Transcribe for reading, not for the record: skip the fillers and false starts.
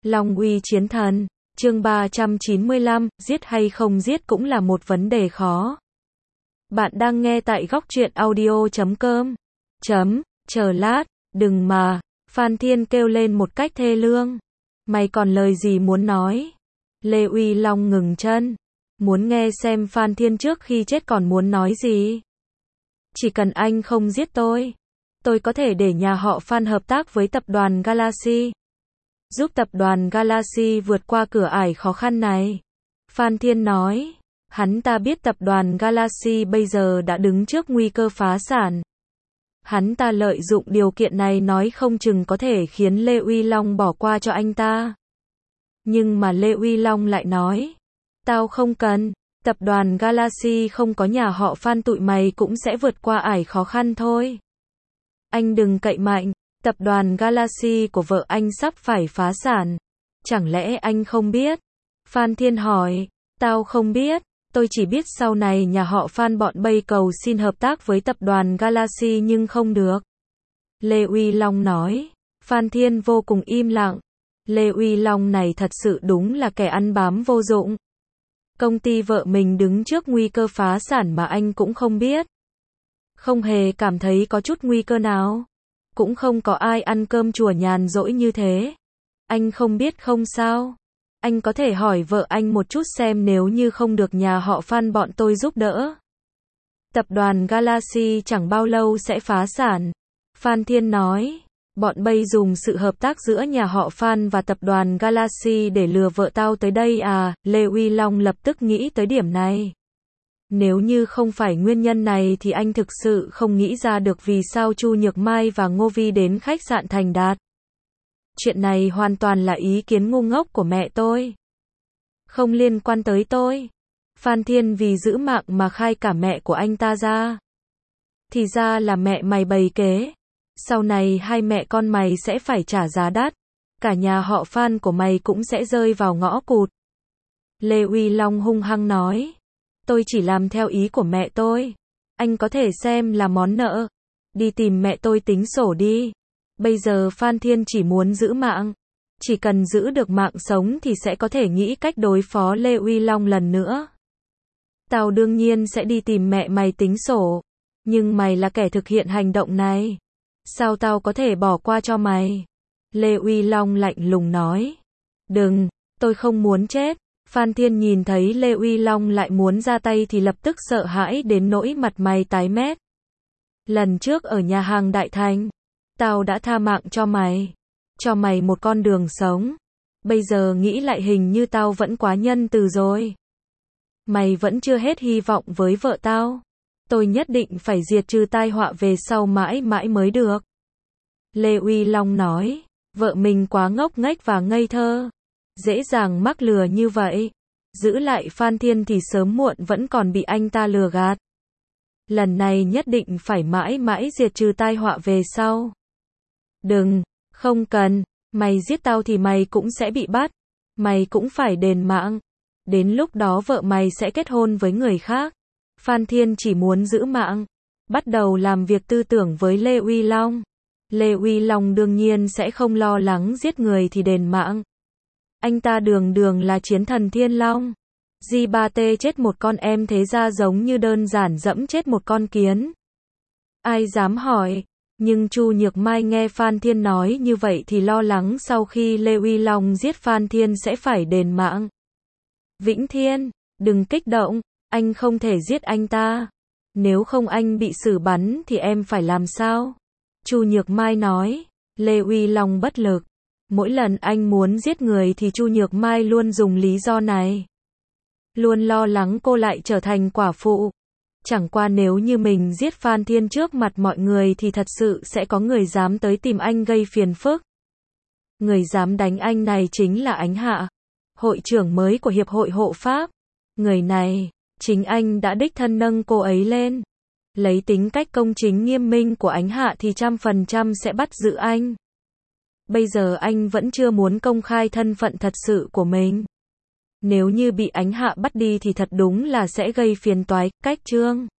Long uy chiến thần, chương 395, giết hay không giết cũng là một vấn đề khó. Bạn đang nghe tại góc truyện audio.com. Chờ lát, đừng mà, Phan Thiên kêu lên một cách thê lương. Mày còn lời gì muốn nói? Lê Uy Long ngừng chân, muốn nghe xem Phan Thiên trước khi chết còn muốn nói gì. Chỉ cần anh không giết tôi có thể để nhà họ Phan hợp tác với tập đoàn Galaxy, giúp tập đoàn Galaxy vượt qua cửa ải khó khăn này. Phan Thiên nói, hắn ta biết tập đoàn Galaxy bây giờ đã đứng trước nguy cơ phá sản. Hắn ta lợi dụng điều kiện này nói không chừng có thể khiến Lê Uy Long bỏ qua cho anh ta. Nhưng mà Lê Uy Long lại nói, tao không cần, tập đoàn Galaxy không có nhà họ Phan tụi mày cũng sẽ vượt qua ải khó khăn thôi. Anh đừng cậy mạnh, tập đoàn Galaxy của vợ anh sắp phải phá sản. Chẳng lẽ anh không biết? Phan Thiên hỏi, tao không biết, tôi chỉ biết sau này nhà họ Phan bọn bay cầu xin hợp tác với tập đoàn Galaxy nhưng không được. Lê Uy Long nói. Phan Thiên vô cùng im lặng. Lê Uy Long này thật sự đúng là kẻ ăn bám vô dụng. Công ty vợ mình đứng trước nguy cơ phá sản mà anh cũng không biết. Không hề cảm thấy có chút nguy cơ nào. Cũng không có ai ăn cơm chùa nhàn rỗi như thế. Anh không biết không sao. Anh có thể hỏi vợ anh một chút xem nếu như không được nhà họ Phan bọn tôi giúp đỡ. Tập đoàn Galaxy chẳng bao lâu sẽ phá sản. Phan Thiên nói, bọn bay dùng sự hợp tác giữa nhà họ Phan và tập đoàn Galaxy để lừa vợ tao tới đây à? Lê Uy Long lập tức nghĩ tới điểm này. Nếu như không phải nguyên nhân này thì anh thực sự không nghĩ ra được vì sao Chu Nhược Mai và Ngô Vi đến khách sạn Thành Đạt. Chuyện này hoàn toàn là ý kiến ngu ngốc của mẹ tôi. Không liên quan tới tôi. Phan Thiên vì giữ mạng mà khai cả mẹ của anh ta ra. Thì ra là mẹ mày bày kế. Sau này hai mẹ con mày sẽ phải trả giá đắt. Cả nhà họ Phan của mày cũng sẽ rơi vào ngõ cụt. Lê Uy Long hung hăng nói. Tôi chỉ làm theo ý của mẹ tôi. Anh có thể xem là món nợ. Đi tìm mẹ tôi tính sổ đi. Bây giờ Phan Thiên chỉ muốn giữ mạng. Chỉ cần giữ được mạng sống thì sẽ có thể nghĩ cách đối phó Lê Uy Long lần nữa. Tao đương nhiên sẽ đi tìm mẹ mày tính sổ. Nhưng mày là kẻ thực hiện hành động này. Sao tao có thể bỏ qua cho mày? Lê Uy Long lạnh lùng nói. Đừng, tôi không muốn chết. Phan Thiên nhìn thấy Lê Uy Long lại muốn ra tay thì lập tức sợ hãi đến nỗi mặt mày tái mét. Lần trước ở nhà hàng Đại Thành, tao đã tha mạng cho mày một con đường sống. Bây giờ nghĩ lại hình như tao vẫn quá nhân từ rồi. Mày vẫn chưa hết hy vọng với vợ tao. Tôi nhất định phải diệt trừ tai họa về sau mãi mãi mới được. Lê Uy Long nói, vợ mình quá ngốc nghếch và ngây thơ. Dễ dàng mắc lừa như vậy. Giữ lại Phan Thiên thì sớm muộn vẫn còn bị anh ta lừa gạt. Lần này nhất định phải mãi mãi diệt trừ tai họa về sau. Đừng, không cần, mày giết tao thì mày cũng sẽ bị bắt. Mày cũng phải đền mạng. Đến lúc đó vợ mày sẽ kết hôn với người khác. Phan Thiên chỉ muốn giữ mạng. Bắt đầu làm việc tư tưởng với Lê Uy Long. Lê Uy Long đương nhiên sẽ không lo lắng giết người thì đền mạng. Anh ta đường là chiến thần Thiên Long. G3T chết một con em thế ra giống như đơn giản dẫm chết một con kiến. Ai dám hỏi. Nhưng Chu Nhược Mai nghe Phan Thiên nói như vậy thì lo lắng sau khi Lê Uy Long giết Phan Thiên sẽ phải đền mạng. Vĩnh Thiên, đừng kích động, anh không thể giết anh ta. Nếu không anh bị xử bắn thì em phải làm sao? Chu Nhược Mai nói. Lê Uy Long bất lực. Mỗi lần anh muốn giết người thì Chu Nhược Mai luôn dùng lý do này. Luôn lo lắng cô lại trở thành quả phụ. Chẳng qua nếu như mình giết Phan Thiên trước mặt mọi người thì thật sự sẽ có người dám tới tìm anh gây phiền phức. Người dám đánh anh này chính là Ánh Hạ, hội trưởng mới của Hiệp hội Hộ Pháp. Người này, chính anh đã đích thân nâng cô ấy lên. Lấy tính cách công chính nghiêm minh của Ánh Hạ thì 100% sẽ bắt giữ anh. Bây giờ anh vẫn chưa muốn công khai thân phận thật sự của mình. Nếu như bị Ánh Hạ bắt đi thì thật đúng là sẽ gây phiền toái. Cách Trương